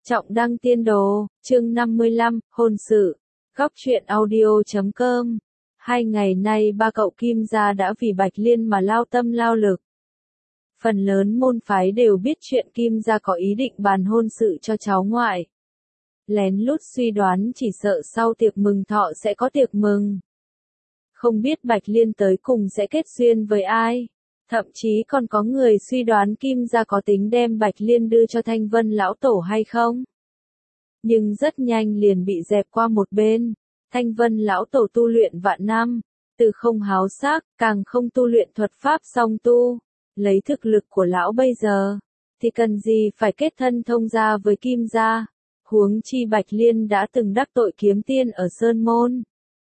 Trọng đăng tiên đồ, chương 55, hôn sự. Góc truyện audio.com. 2 ngày nay ba cậu Kim gia đã vì Bạch Liên mà lao tâm lao lực. Phần lớn môn phái đều biết chuyện Kim gia có ý định bàn hôn sự cho cháu ngoại. Lén lút suy đoán chỉ sợ sau tiệc mừng thọ sẽ có tiệc mừng. Không biết Bạch Liên tới cùng sẽ kết duyên với ai. Thậm chí còn có người suy đoán Kim gia có tính đem Bạch Liên đưa cho Thanh Vân lão tổ hay không. Nhưng rất nhanh liền bị dẹp qua một bên. Thanh Vân lão tổ tu luyện vạn năm, từ không háo sắc, càng không tu luyện thuật pháp song tu. Lấy thực lực của lão bây giờ, thì cần gì phải kết thân thông gia với Kim gia. Huống chi Bạch Liên đã từng đắc tội kiếm tiên ở Sơn Môn.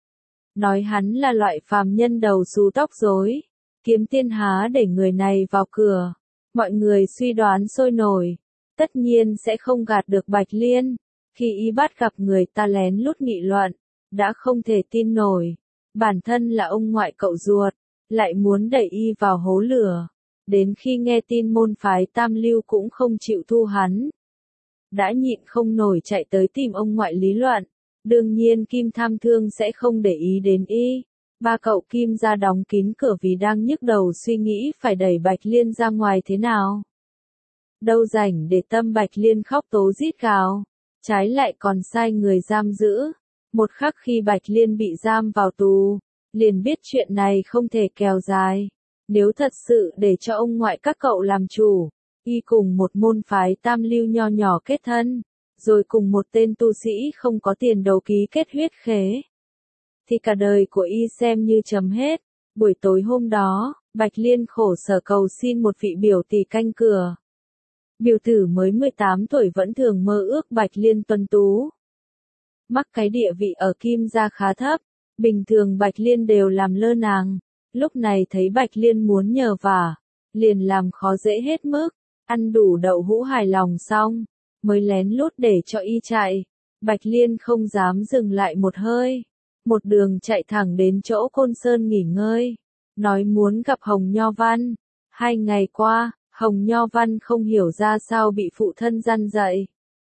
Nói hắn là loại phàm nhân đầu xù tóc rối. Kiếm tiên há để người này vào cửa. Mọi người suy đoán sôi nổi. Tất nhiên sẽ không gạt được Bạch Liên. Khi y bắt gặp người ta lén lút nghị luận, đã không thể tin nổi. Bản thân là ông ngoại cậu ruột, lại muốn đẩy y vào hố lửa. Đến khi nghe tin môn phái Tam Lưu cũng không chịu thu hắn. Đã nhịn không nổi chạy tới tìm ông ngoại lý luận. Đương nhiên Kim Tham Thương sẽ không để ý đến y. Ba cậu Kim gia đóng kín cửa vì đang nhức đầu suy nghĩ phải đẩy Bạch Liên ra ngoài thế nào. Đâu rảnh để tâm Bạch Liên khóc tố rít gào. Trái lại còn sai người giam giữ. Một khắc khi Bạch Liên bị giam vào tù, liền biết chuyện này không thể kéo dài. Nếu thật sự để cho ông ngoại các cậu làm chủ, y cùng một môn phái Tam Lưu nho nhỏ kết thân, rồi cùng một tên tu sĩ không có tiền đầu ký kết huyết khế, thì cả đời của y xem như chấm hết. Buổi tối hôm đó, Bạch Liên khổ sở cầu xin một vị biểu tỷ canh cửa. Biểu tử mới 18 tuổi vẫn thường mơ ước Bạch Liên tuấn tú. Mắc cái địa vị ở Kim gia khá thấp, bình thường Bạch Liên đều làm lơ nàng. Lúc này thấy Bạch Liên muốn nhờ vả, liền làm khó dễ hết mức, ăn đủ đậu hũ hài lòng xong, mới lén lút để cho y chạy. Bạch Liên không dám dừng lại một hơi, một đường chạy thẳng đến chỗ Côn Sơn nghỉ ngơi, nói muốn gặp Hồng Nho Văn. 2 ngày qua, Hồng Nho Văn không hiểu ra sao bị phụ thân răn dạy,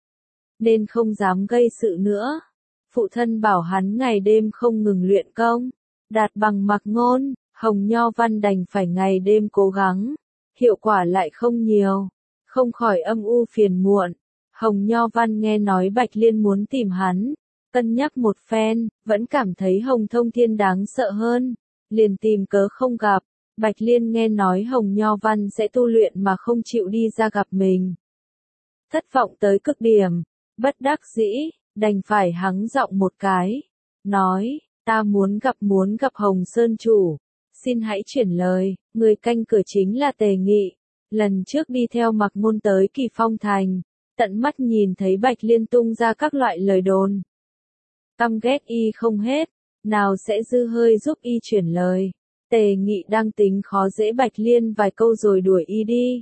nên không dám gây sự nữa. Phụ thân bảo hắn ngày đêm không ngừng luyện công, đạt bằng mặc ngôn. Hồng Nho Văn đành phải ngày đêm cố gắng, hiệu quả lại không nhiều, không khỏi âm u phiền muộn. Hồng Nho Văn nghe nói Bạch Liên muốn tìm hắn, cân nhắc một phen, vẫn cảm thấy Hồng Thông Thiên đáng sợ hơn, liền tìm cớ không gặp. Bạch Liên nghe nói Hồng Nho Văn sẽ tu luyện mà không chịu đi ra gặp mình. Thất vọng tới cực điểm, bất đắc dĩ, đành phải hắng giọng một cái, nói, ta muốn gặp Hồng Sơn chủ. Xin hãy chuyển lời, người canh cửa chính là Tề Nghị. Lần trước đi theo Mặc Ngôn tới Kỳ Phong Thành, tận mắt nhìn thấy Bạch Liên tung ra các loại lời đồn. Căm ghét y không hết, nào sẽ dư hơi giúp y chuyển lời. Tề Nghị đang tính khó dễ Bạch Liên vài câu rồi đuổi y đi.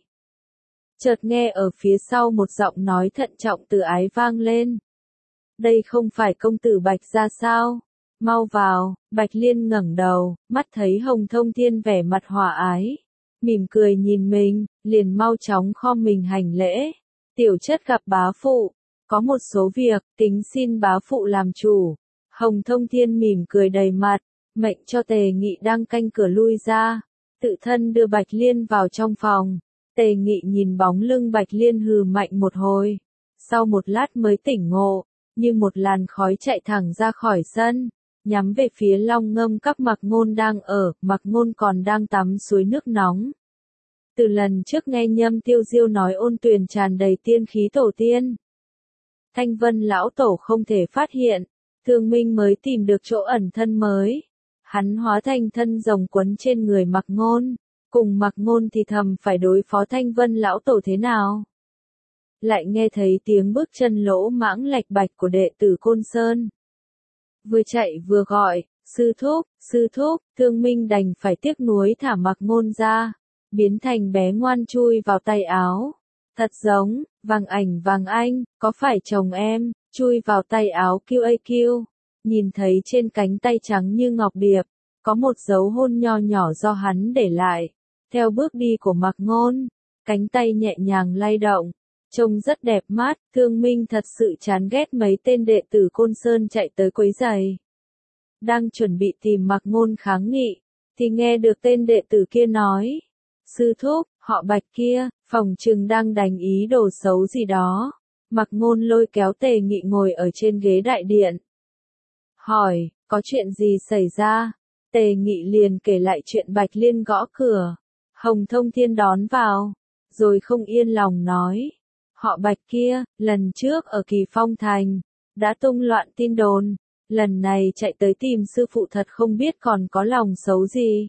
Chợt nghe ở phía sau một giọng nói thận trọng từ ái vang lên. Đây không phải công tử Bạch gia sao? Mau vào. Bạch Liên ngẩng đầu, mắt thấy Hồng Thông Thiên vẻ mặt hòa ái, mỉm cười nhìn mình, liền mau chóng khom mình hành lễ. Tiểu chất gặp bá phụ, có một số việc, tính xin bá phụ làm chủ. Hồng Thông Thiên mỉm cười đầy mặt, mệnh cho Tề Nghị đang canh cửa lui ra, tự thân đưa Bạch Liên vào trong phòng. Tề Nghị nhìn bóng lưng Bạch Liên hừ mạnh một hồi, sau một lát mới tỉnh ngộ, như một làn khói chạy thẳng ra khỏi sân, nhắm về phía Long Ngâm các Mặc Ngôn đang ở. Mặc Ngôn còn đang tắm suối nước nóng. Từ lần trước nghe Nhâm Tiêu Diêu nói ôn tuyền tràn đầy tiên khí tổ tiên, Thanh Vân lão tổ không thể phát hiện, Thương Minh mới tìm được chỗ ẩn thân mới. Hắn hóa thành thân rồng quấn trên người Mặc Ngôn, cùng Mặc Ngôn thì thầm phải đối phó Thanh Vân lão tổ thế nào. Lại nghe thấy tiếng bước chân lỗ mãng lạch bạch của đệ tử Côn Sơn. Vừa chạy vừa gọi, sư thúc, Thương Minh đành phải tiếc nuối thả Mặc Ngôn ra, biến thành bé ngoan chui vào tay áo. Thật giống, Vàng Anh, có phải chồng em, chui vào tay áo QAQ, nhìn thấy trên cánh tay trắng như ngọc điệp, có một dấu hôn nho nhỏ do hắn để lại. Theo bước đi của Mặc Ngôn, cánh tay nhẹ nhàng lay động, trông rất đẹp mắt, Thương Minh thật sự chán ghét mấy tên đệ tử Côn Sơn chạy tới quấy rầy. Đang chuẩn bị tìm Mạc Ngôn kháng nghị, thì nghe được tên đệ tử kia nói, sư thúc, họ Bạch kia, phòng trừng đang đánh ý đồ xấu gì đó. Mạc Ngôn lôi kéo Tề Nghị ngồi ở trên ghế đại điện. Hỏi, có chuyện gì xảy ra? Tề Nghị liền kể lại chuyện Bạch Liên gõ cửa, Hồng Thông Thiên đón vào, rồi không yên lòng nói. Họ Bạch kia, lần trước ở Kỳ Phong Thành, đã tung loạn tin đồn, lần này chạy tới tìm sư phụ thật không biết còn có lòng xấu gì.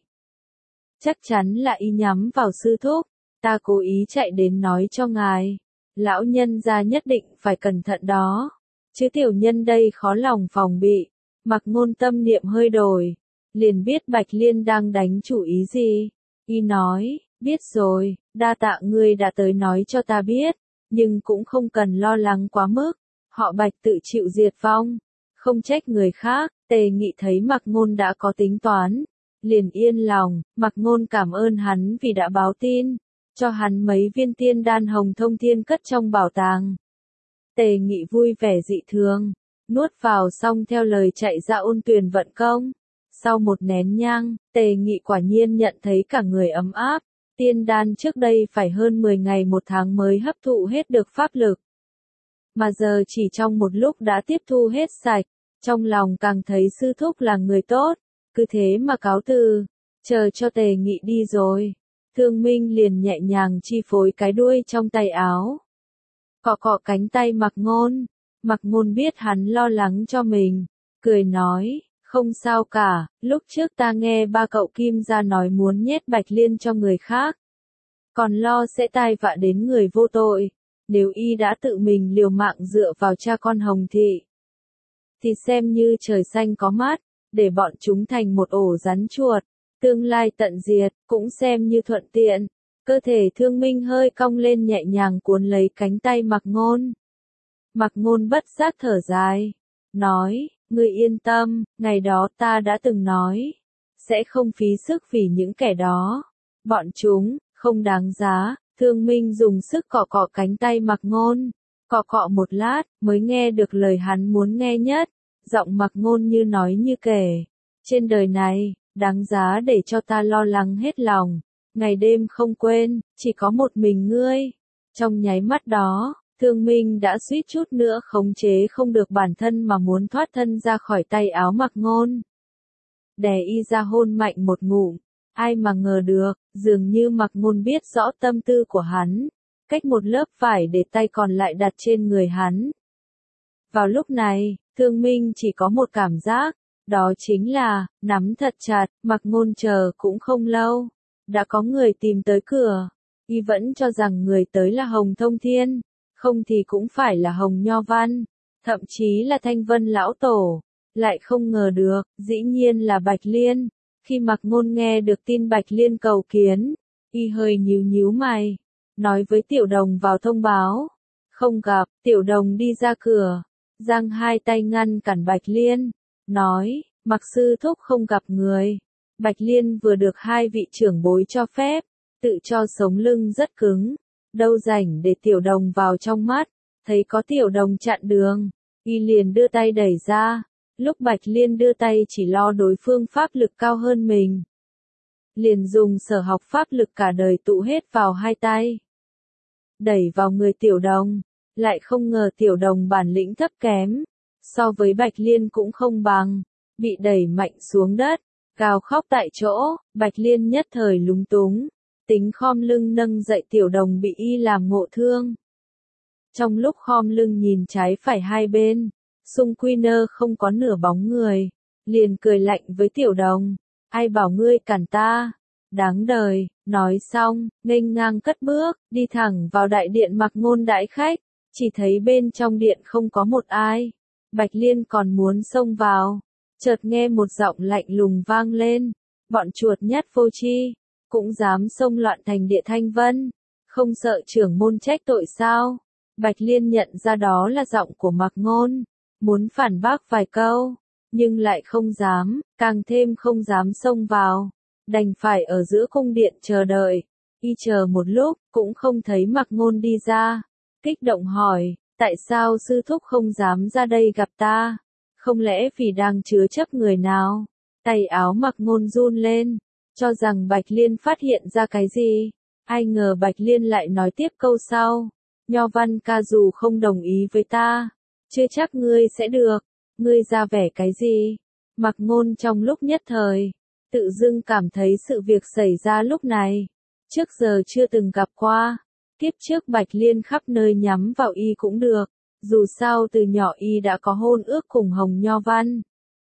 Chắc chắn là y nhắm vào sư thúc, ta cố ý chạy đến nói cho ngài. Lão nhân gia nhất định phải cẩn thận đó, chứ tiểu nhân đây khó lòng phòng bị. Mạc Ngôn tâm niệm hơi đổi, liền biết Bạch Liên đang đánh chủ ý gì. Y nói, biết rồi, đa tạ ngươi đã tới nói cho ta biết, nhưng cũng không cần lo lắng quá mức, họ Bạch tự chịu diệt vong, không trách người khác. Tề Nghị thấy Mạc Ngôn đã có tính toán, liền yên lòng. Mạc Ngôn cảm ơn hắn vì đã báo tin, cho hắn mấy viên tiên đan Hồng Thông Thiên cất trong bảo tàng. Tề Nghị vui vẻ dị thường, nuốt vào xong theo lời chạy ra ôn tuyền vận công. Sau một nén nhang, Tề Nghị quả nhiên nhận thấy cả người ấm áp, tiên đan trước đây phải hơn 10 ngày một tháng mới hấp thụ hết được pháp lực. Mà giờ chỉ trong một lúc đã tiếp thu hết sạch, trong lòng càng thấy sư thúc là người tốt, cứ thế mà cáo từ, chờ cho Tề Nghị đi rồi. Thương Minh liền nhẹ nhàng chi phối cái đuôi trong tay áo, cọ cọ cánh tay Mạc Ngôn. Mạc Ngôn biết hắn lo lắng cho mình, cười nói, không sao cả, lúc trước ta nghe ba cậu Kim gia nói muốn nhét Bạch Liên cho người khác, còn lo sẽ tai vạ đến người vô tội. Nếu y đã tự mình liều mạng dựa vào cha con Hồng Thị, thì xem như trời xanh có mắt, để bọn chúng thành một ổ rắn chuột, tương lai tận diệt, cũng xem như thuận tiện. Cơ thể Thương Minh hơi cong lên nhẹ nhàng cuốn lấy cánh tay Mạc Ngôn. Mạc Ngôn bất giác thở dài, nói, ngươi yên tâm, ngày đó ta đã từng nói, sẽ không phí sức vì những kẻ đó. Bọn chúng, không đáng giá. Thương Minh dùng sức cọ cọ cánh tay Mạc Ngôn, cọ cọ một lát, mới nghe được lời hắn muốn nghe nhất. Giọng Mạc Ngôn như nói như kể, trên đời này, đáng giá để cho ta lo lắng hết lòng, ngày đêm không quên, chỉ có một mình ngươi. Trong nháy mắt đó, Thương Minh đã suýt chút nữa khống chế không được bản thân mà muốn thoát thân ra khỏi tay áo Mạc Ngôn. Đè y ra hôn mạnh một ngụm, ai mà ngờ được, dường như Mạc Ngôn biết rõ tâm tư của hắn, cách một lớp vải để tay còn lại đặt trên người hắn. Vào lúc này, Thương Minh chỉ có một cảm giác, đó chính là, nắm thật chặt. Mạc Ngôn chờ cũng không lâu, đã có người tìm tới cửa. Y vẫn cho rằng người tới là Hồng Thông Thiên, không thì cũng phải là Hồng Nho Văn, thậm chí là Thanh Vân Lão Tổ. Lại không ngờ được, dĩ nhiên là Bạch Liên. Khi Mạc Ngôn nghe được tin Bạch Liên cầu kiến, y hơi nhíu nhíu mày, nói với Tiểu Đồng vào thông báo. Không gặp. Tiểu Đồng đi ra cửa, giang hai tay ngăn cản Bạch Liên, nói, Mạc sư thúc không gặp người. Bạch Liên vừa được hai vị trưởng bối cho phép, tự cho sống lưng rất cứng, đâu rảnh để Tiểu Đồng vào trong mắt. Thấy có Tiểu Đồng chặn đường, y liền đưa tay đẩy ra. Lúc Bạch Liên đưa tay chỉ lo đối phương pháp lực cao hơn mình, liền dùng sở học pháp lực cả đời tụ hết vào hai tay, đẩy vào người Tiểu Đồng. Lại không ngờ Tiểu Đồng bản lĩnh thấp kém, so với Bạch Liên cũng không bằng, bị đẩy mạnh xuống đất, gào khóc tại chỗ. Bạch Liên nhất thời lúng túng, tính khom lưng nâng dậy Tiểu Đồng bị y làm ngộ thương. Trong lúc khom lưng nhìn trái phải hai bên, xung quy nơ không có nửa bóng người, liền cười lạnh với Tiểu Đồng, ai bảo ngươi cản ta, đáng đời. Nói xong, nghênh ngang cất bước, đi thẳng vào đại điện Mạc Ngôn đãi khách, chỉ thấy bên trong điện không có một ai. Bạch Liên còn muốn xông vào, chợt nghe một giọng lạnh lùng vang lên, bọn chuột nhắt vô tri, cũng dám xông loạn thành địa Thanh Vân, không sợ trưởng môn trách tội sao? Bạch Liên nhận ra đó là giọng của Mạc Ngôn, muốn phản bác vài câu, nhưng lại không dám, càng thêm không dám xông vào, đành phải ở giữa cung điện chờ đợi. Y chờ một lúc, cũng không thấy Mạc Ngôn đi ra. kích động hỏi, tại sao sư thúc không dám ra đây gặp ta? Không lẽ vì đang chứa chấp người nào? Tay áo Mặc Ngôn run lên, cho rằng Bạch Liên phát hiện ra cái gì. Ai ngờ Bạch Liên lại nói tiếp câu sau. Nho Văn ca dù không đồng ý với ta, chưa chắc ngươi sẽ được. Ngươi ra vẻ cái gì? Mặc Ngôn trong lúc nhất thời, tự dưng cảm thấy sự việc xảy ra lúc này, trước giờ chưa từng gặp qua. Kiếp trước Bạch Liên khắp nơi nhắm vào y cũng được, dù sao từ nhỏ y đã có hôn ước cùng Hồng Nho Văn.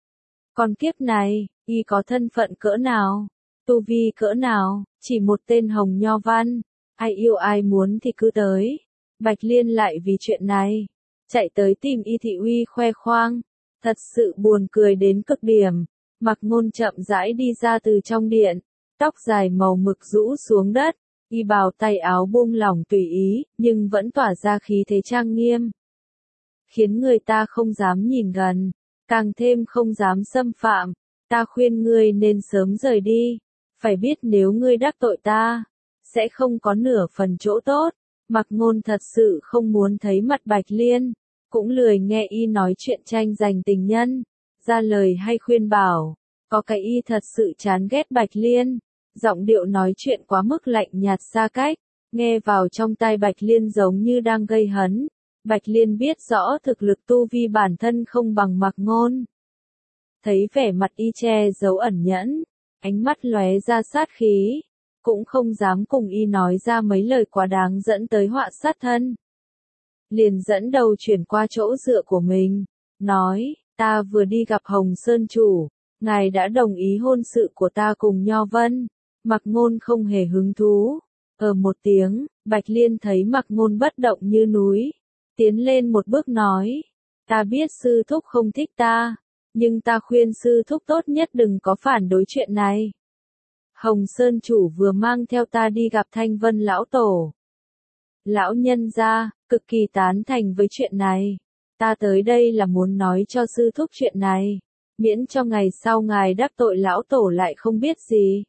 Còn kiếp này, y có thân phận cỡ nào, tu vi cỡ nào, chỉ một tên Hồng Nho Văn, ai yêu ai muốn thì cứ tới. Bạch Liên lại vì chuyện này, chạy tới tìm Y Thị Uy khoe khoang, thật sự buồn cười đến cực điểm. Mặc Ngôn chậm rãi đi ra từ trong điện, tóc dài màu mực rũ xuống đất, y bào tay áo buông lỏng tùy ý, nhưng vẫn tỏa ra khí thế trang nghiêm, khiến người ta không dám nhìn gần, càng thêm không dám xâm phạm. Ta khuyên ngươi nên sớm rời đi, phải biết nếu ngươi đắc tội ta, sẽ không có nửa phần chỗ tốt. Mặc Ngôn thật sự không muốn thấy mặt Bạch Liên, cũng lười nghe y nói chuyện tranh giành tình nhân, ra lời hay khuyên bảo. Có cái y thật sự chán ghét Bạch Liên, giọng điệu nói chuyện quá mức lạnh nhạt xa cách, nghe vào trong tai Bạch Liên giống như đang gây hấn. Bạch Liên biết rõ thực lực tu vi bản thân không bằng Mặc Ngôn. Thấy vẻ mặt y che giấu ẩn nhẫn, ánh mắt lóe ra sát khí, cũng không dám cùng y nói ra mấy lời quá đáng dẫn tới họa sát thân. Liền dẫn đầu chuyển qua chỗ dựa của mình, nói, ta vừa đi gặp Hồng Sơn chủ, ngài đã đồng ý hôn sự của ta cùng Nho Vân. Mặc Ngôn không hề hứng thú, một tiếng. Bạch Liên thấy Mặc Ngôn bất động như núi, tiến lên một bước nói, ta biết sư thúc không thích ta, nhưng ta khuyên sư thúc tốt nhất đừng có phản đối chuyện này. Hồng Sơn chủ vừa mang theo ta đi gặp Thanh Vân lão tổ. Lão nhân gia, cực kỳ tán thành với chuyện này. Ta tới đây là muốn nói cho sư thúc chuyện này, miễn cho ngày sau ngài đắc tội lão tổ lại không biết gì.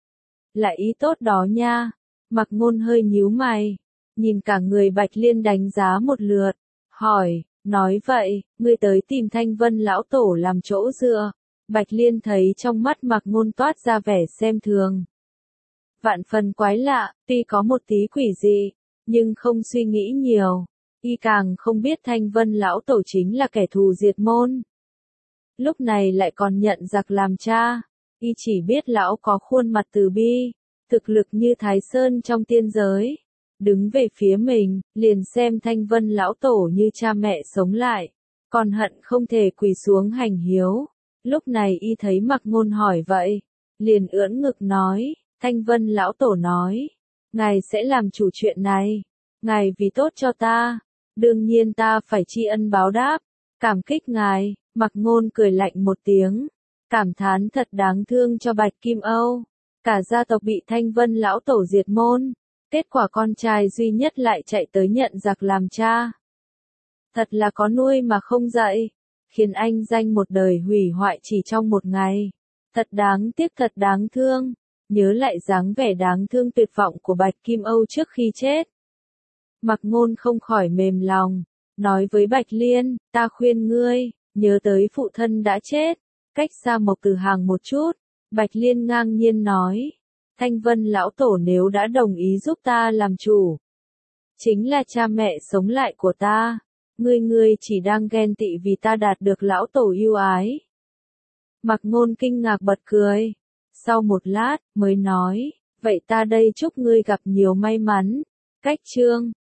Là ý tốt đó nha. Mặc Ngôn hơi nhíu mày, nhìn cả người Bạch Liên đánh giá một lượt, hỏi, nói vậy, ngươi tới tìm Thanh Vân lão tổ làm chỗ dựa. Bạch Liên thấy trong mắt Mặc Ngôn toát ra vẻ xem thường. Vạn phần quái lạ, tuy có một tí quỷ dị, nhưng không suy nghĩ nhiều. Y càng không biết Thanh Vân lão tổ chính là kẻ thù diệt môn. Lúc này lại còn nhận giặc làm cha. Y chỉ biết lão có khuôn mặt từ bi, thực lực như Thái Sơn trong tiên giới. Đứng về phía mình, liền xem Thanh Vân lão tổ như cha mẹ sống lại, còn hận không thể quỳ xuống hành hiếu. Lúc này y thấy Mặc Ngôn hỏi vậy, liền ưỡn ngực nói, Thanh Vân lão tổ nói, ngài sẽ làm chủ chuyện này, ngài vì tốt cho ta, đương nhiên ta phải tri ân báo đáp, cảm kích ngài. Mặc Ngôn cười lạnh một tiếng, cảm thán thật đáng thương cho Bạch Kim Âu, cả gia tộc bị Thanh Vân lão tổ diệt môn, kết quả con trai duy nhất lại chạy tới nhận giặc làm cha. Thật là có nuôi mà không dạy, khiến anh danh một đời hủy hoại chỉ trong một ngày. Thật đáng tiếc, thật đáng thương. Nhớ lại dáng vẻ đáng thương tuyệt vọng của Bạch Kim Âu trước khi chết, Mặc Ngôn không khỏi mềm lòng, nói với Bạch Liên, ta khuyên ngươi, nhớ tới phụ thân đã chết, cách xa Mộc Tử Hàng một chút. Bạch Liên ngang nhiên nói, Thanh Vân lão tổ nếu đã đồng ý giúp ta làm chủ, chính là cha mẹ sống lại của ta. Ngươi chỉ đang ghen tị vì ta đạt được lão tổ yêu ái. Mặc Ngôn kinh ngạc bật cười. Sau một lát, mới nói, vậy ta đây chúc ngươi gặp nhiều may mắn. Cách chương